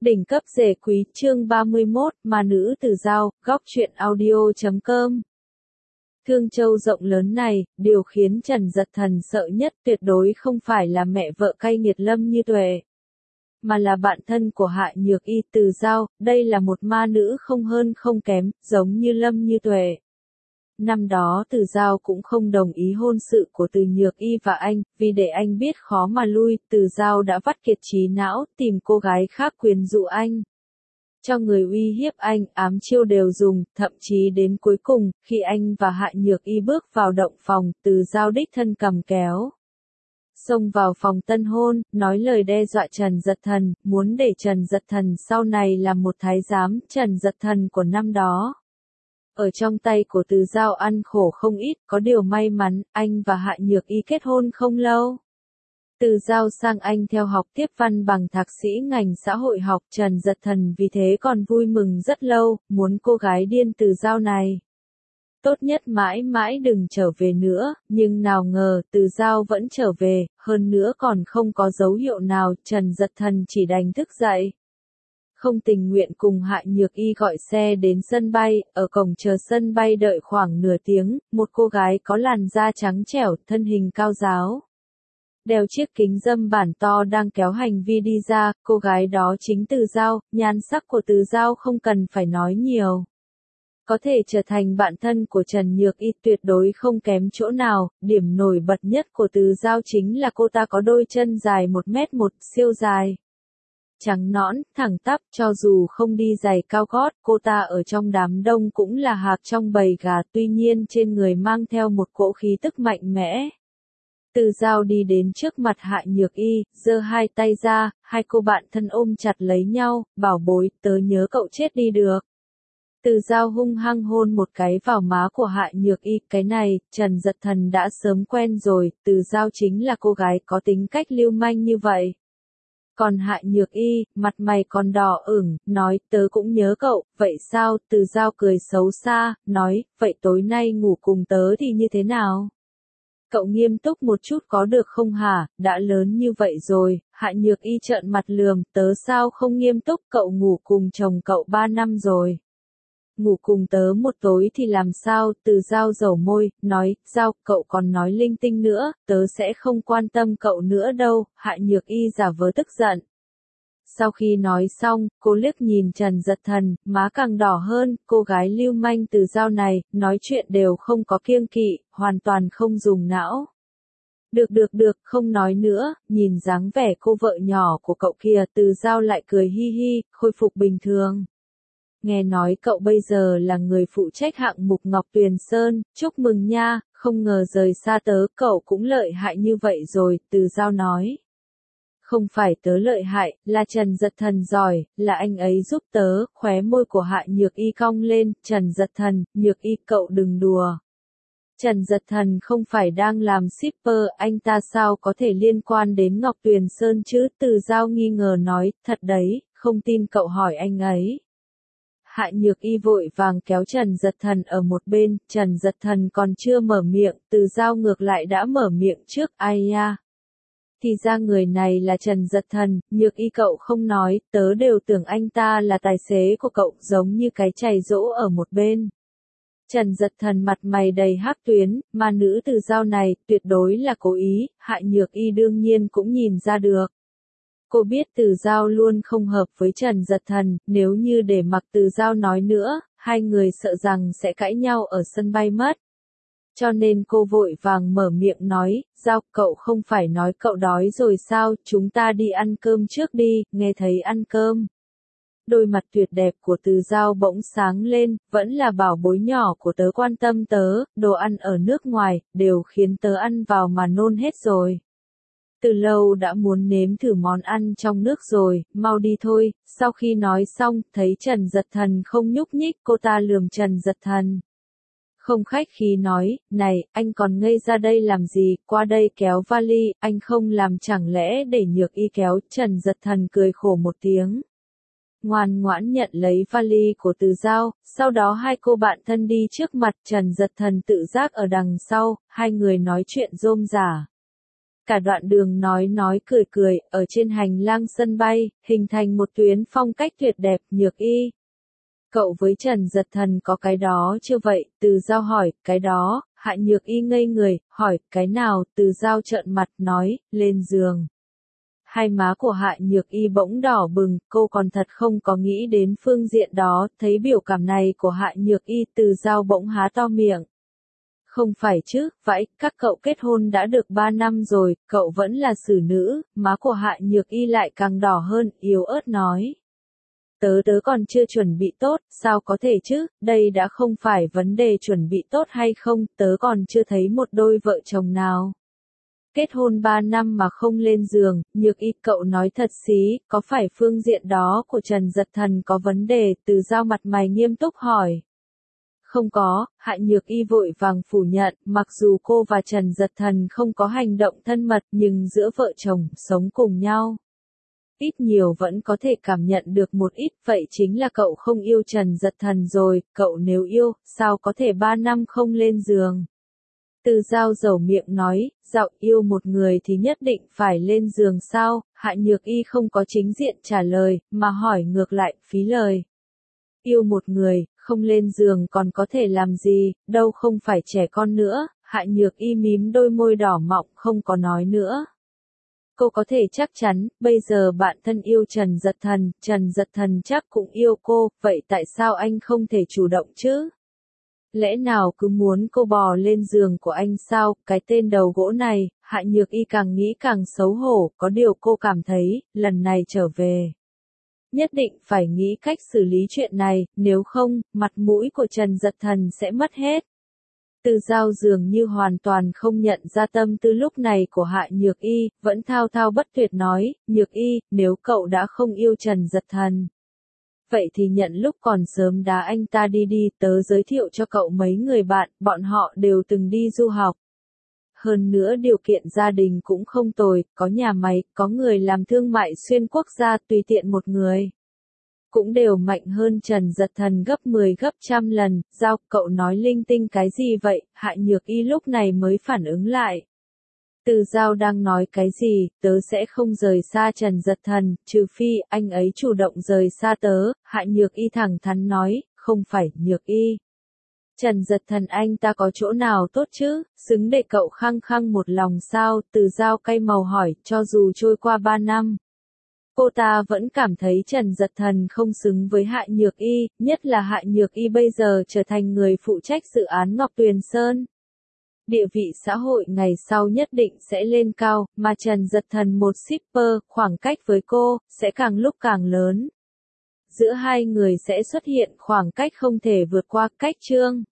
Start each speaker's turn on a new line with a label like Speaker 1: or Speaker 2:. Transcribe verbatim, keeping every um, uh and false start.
Speaker 1: Đỉnh cấp rể quý chương ba mươi mốt, ma nữ Từ Dao, góc truyện audio chấm com. Thương Châu rộng lớn này, điều khiến Trần Dật Thần sợ nhất tuyệt đối không phải là mẹ vợ cay nghiệt Lâm Như Tuệ, mà là bạn thân của Hạ Nhược Y Từ Dao, đây là một ma nữ không hơn không kém, giống như Lâm Như Tuệ. Năm đó Từ Dao cũng không đồng ý hôn sự của Từ Nhược Y và anh, vì để anh biết khó mà lui, Từ Dao đã vắt kiệt trí não, tìm cô gái khác quyến rũ anh. Cho người uy hiếp anh, ám chiêu đều dùng, thậm chí đến cuối cùng, khi anh và Hạ Nhược Y bước vào động phòng, Từ Dao đích thân cầm kéo. Xông vào phòng tân hôn, nói lời đe dọa Trần Dật Thần, muốn để Trần Dật Thần sau này làm một thái giám, Trần Dật Thần của năm đó. Ở trong tay của Từ Dao ăn khổ không ít, có điều may mắn, anh và Hạ Nhược Y kết hôn không lâu. Từ Dao sang Anh theo học tiếp văn bằng thạc sĩ ngành xã hội học, Trần Dật Thần vì thế còn vui mừng rất lâu, muốn cô gái điên Từ Dao này tốt nhất mãi mãi đừng trở về nữa, nhưng nào ngờ, Từ Dao vẫn trở về, hơn nữa còn không có dấu hiệu nào, Trần Dật Thần chỉ đành thức dậy. Không tình nguyện cùng Hạ Nhược Y gọi xe đến sân bay, ở cổng chờ sân bay đợi khoảng nửa tiếng, một cô gái có làn da trắng trẻo, thân hình cao ráo, đeo chiếc kính râm bản to đang kéo hành vi đi ra, cô gái đó chính Từ Dao, nhan sắc của Từ Dao không cần phải nói nhiều. Có thể trở thành bạn thân của Trần Nhược Y tuyệt đối không kém chỗ nào, điểm nổi bật nhất của Từ Dao chính là cô ta có đôi chân dài một mét một, siêu dài. Trắng nõn, thẳng tắp, cho dù không đi giày cao gót, cô ta ở trong đám đông cũng là hạc trong bầy gà, tuy nhiên trên người mang theo một cỗ khí tức mạnh mẽ. Từ Dao đi đến trước mặt Hạ Nhược Y, giơ hai tay ra, hai cô bạn thân ôm chặt lấy nhau, bảo bối, tớ nhớ cậu chết đi được. Từ Dao hung hăng hôn một cái vào má của Hạ Nhược Y, cái này, Trần Dật Thần đã sớm quen rồi, Từ Dao chính là cô gái có tính cách lưu manh như vậy. Còn Hạ Nhược Y, mặt mày còn đỏ ửng, nói, tớ cũng nhớ cậu, vậy sao, Từ Dao cười xấu xa, nói, vậy tối nay ngủ cùng tớ thì như thế nào? Cậu nghiêm túc một chút có được không hả, đã lớn như vậy rồi, Hạ Nhược Y trợn mặt lườm, tớ sao không nghiêm túc, cậu ngủ cùng chồng cậu ba năm rồi. Ngủ cùng tớ một tối thì làm sao, Từ Dao dầu môi, nói, Dao, cậu còn nói linh tinh nữa, tớ sẽ không quan tâm cậu nữa đâu, Hạ Nhược Y giả vờ tức giận. Sau khi nói xong, cô liếc nhìn Trần Dật Thần, má càng đỏ hơn, cô gái lưu manh Từ Dao này, nói chuyện đều không có kiêng kỵ, hoàn toàn không dùng não. Được được được, không nói nữa, nhìn dáng vẻ cô vợ nhỏ của cậu kia, Từ Dao lại cười hi hi, khôi phục bình thường. Nghe nói cậu bây giờ là người phụ trách hạng mục Ngọc Tuyền Sơn, chúc mừng nha, không ngờ rời xa tớ, cậu cũng lợi hại như vậy rồi, Từ Dao nói. Không phải tớ lợi hại, là Trần Dật Thần giỏi, là anh ấy giúp tớ, khóe môi của Hạ Nhược Y cong lên, Trần Dật Thần, Nhược Y cậu đừng đùa. Trần Dật Thần không phải đang làm shipper, anh ta sao có thể liên quan đến Ngọc Tuyền Sơn chứ, Từ Dao nghi ngờ nói, thật đấy, không tin cậu hỏi anh ấy. Hạ Nhược Y vội vàng kéo Trần Dật Thần ở một bên, Trần Dật Thần còn chưa mở miệng, Từ Dao ngược lại đã mở miệng trước, ai nha. Thì ra người này là Trần Dật Thần, Nhược Y cậu không nói, tớ đều tưởng anh ta là tài xế của cậu, giống như cái chày dỗ ở một bên. Trần Dật Thần mặt mày đầy hắc tuyến, mà nữ Từ Dao này, tuyệt đối là cố ý, Hạ Nhược Y đương nhiên cũng nhìn ra được. Cô biết Từ Dao luôn không hợp với Trần Dật Thần, nếu như để mặc Từ Dao nói nữa, hai người sợ rằng sẽ cãi nhau ở sân bay mất. Cho nên cô vội vàng mở miệng nói, Dao, cậu không phải nói cậu đói rồi sao, chúng ta đi ăn cơm trước đi, nghe thấy ăn cơm. Đôi mặt tuyệt đẹp của Từ Dao bỗng sáng lên, vẫn là bảo bối nhỏ của tớ quan tâm tớ, đồ ăn ở nước ngoài, đều khiến tớ ăn vào mà nôn hết rồi. Từ lâu đã muốn nếm thử món ăn trong nước rồi, mau đi thôi, sau khi nói xong, thấy Trần Dật Thần không nhúc nhích, cô ta lườm Trần Dật Thần. Không khách khí nói, này, anh còn ngây ra đây làm gì, qua đây kéo vali, anh không làm chẳng lẽ để Nhược Y kéo, Trần Dật Thần cười khổ một tiếng. Ngoan ngoãn nhận lấy vali của Từ Dao, sau đó hai cô bạn thân đi trước mặt, Trần Dật Thần tự giác ở đằng sau, hai người nói chuyện rôm rả. Cả đoạn đường nói nói cười cười, ở trên hành lang sân bay, hình thành một tuyến phong cách tuyệt đẹp. Nhược Y, cậu với Trần Giật Thần có cái đó chưa vậy? Từ Giao hỏi, cái đó. Hạ Nhược Y ngây người, hỏi, cái nào? Từ Giao trợn mặt, nói, lên giường. Hai má của Hạ Nhược Y bỗng đỏ bừng, cô còn thật không có nghĩ đến phương diện đó. Thấy biểu cảm này của Hạ Nhược Y, Từ Giao bỗng há to miệng. Không phải chứ, vãi, các cậu kết hôn đã được ba năm rồi, cậu vẫn là xử nữ. Má của Hạ Nhược Y lại càng đỏ hơn, yếu ớt nói. Tớ tớ còn chưa chuẩn bị tốt, sao có thể chứ, đây đã không phải vấn đề chuẩn bị tốt hay không, tớ còn chưa thấy một đôi vợ chồng nào. Kết hôn ba năm mà không lên giường. Nhược Y, cậu nói thật xí, có phải phương diện đó của Trần Giật Thần có vấn đề? Từ Giao mặt mày nghiêm túc hỏi. Không có. Hạ Nhược Y vội vàng phủ nhận, mặc dù cô và Trần Giật Thần không có hành động thân mật nhưng giữa vợ chồng sống cùng nhau, ít nhiều vẫn có thể cảm nhận được một ít. Vậy chính là cậu không yêu Trần Giật Thần rồi. Cậu nếu yêu, sao có thể ba năm không lên giường? Từ Giao dầu miệng nói, dạo yêu một người thì nhất định phải lên giường sao? Hạ Nhược Y không có chính diện trả lời, mà hỏi ngược lại, phí lời. Yêu một người, không lên giường còn có thể làm gì, đâu không phải trẻ con nữa. Hạ Nhược Y mím đôi môi đỏ mọng, không có nói nữa. Cô có thể chắc chắn, bây giờ bạn thân yêu Trần Giật Thần, Trần Giật Thần chắc cũng yêu cô, vậy tại sao anh không thể chủ động chứ? Lẽ nào cứ muốn cô bò lên giường của anh sao? Cái tên đầu gỗ này. Hạ Nhược Y càng nghĩ càng xấu hổ, có điều cô cảm thấy, lần này trở về, nhất định phải nghĩ cách xử lý chuyện này, nếu không, mặt mũi của Trần Giật Thần sẽ mất hết. Từ Giao dường như hoàn toàn không nhận ra tâm tư lúc này của Hạ Nhược Y, vẫn thao thao bất tuyệt nói, Nhược Y, nếu cậu đã không yêu Trần Giật Thần, vậy thì nhận lúc còn sớm đá anh ta đi đi, tớ giới thiệu cho cậu mấy người bạn, bọn họ đều từng đi du học. Hơn nữa điều kiện gia đình cũng không tồi, có nhà máy, có người làm thương mại xuyên quốc gia, tùy tiện một người. Cũng đều mạnh hơn Trần Giật Thần gấp mười gấp trăm lần. Giao, cậu nói linh tinh cái gì vậy? Hạ Nhược Y lúc này mới phản ứng lại. Từ Giao đang nói cái gì? Tớ sẽ không rời xa Trần Giật Thần, trừ phi anh ấy chủ động rời xa tớ. Hạ Nhược Y thẳng thắn nói, không phải. Nhược Y, Trần Giật Thần anh ta có chỗ nào tốt chứ, xứng để cậu khăng khăng một lòng sao? Từ Giao cay màu hỏi, cho dù trôi qua ba năm, cô ta vẫn cảm thấy Trần Giật Thần không xứng với Hạ Nhược Y, nhất là Hạ Nhược Y bây giờ trở thành người phụ trách dự án Ngọc Tuyền Sơn. Địa vị xã hội ngày sau nhất định sẽ lên cao, mà Trần Giật Thần một shipper, khoảng cách với cô, sẽ càng lúc càng lớn. Giữa hai người sẽ xuất hiện khoảng cách không thể vượt qua. Cách chương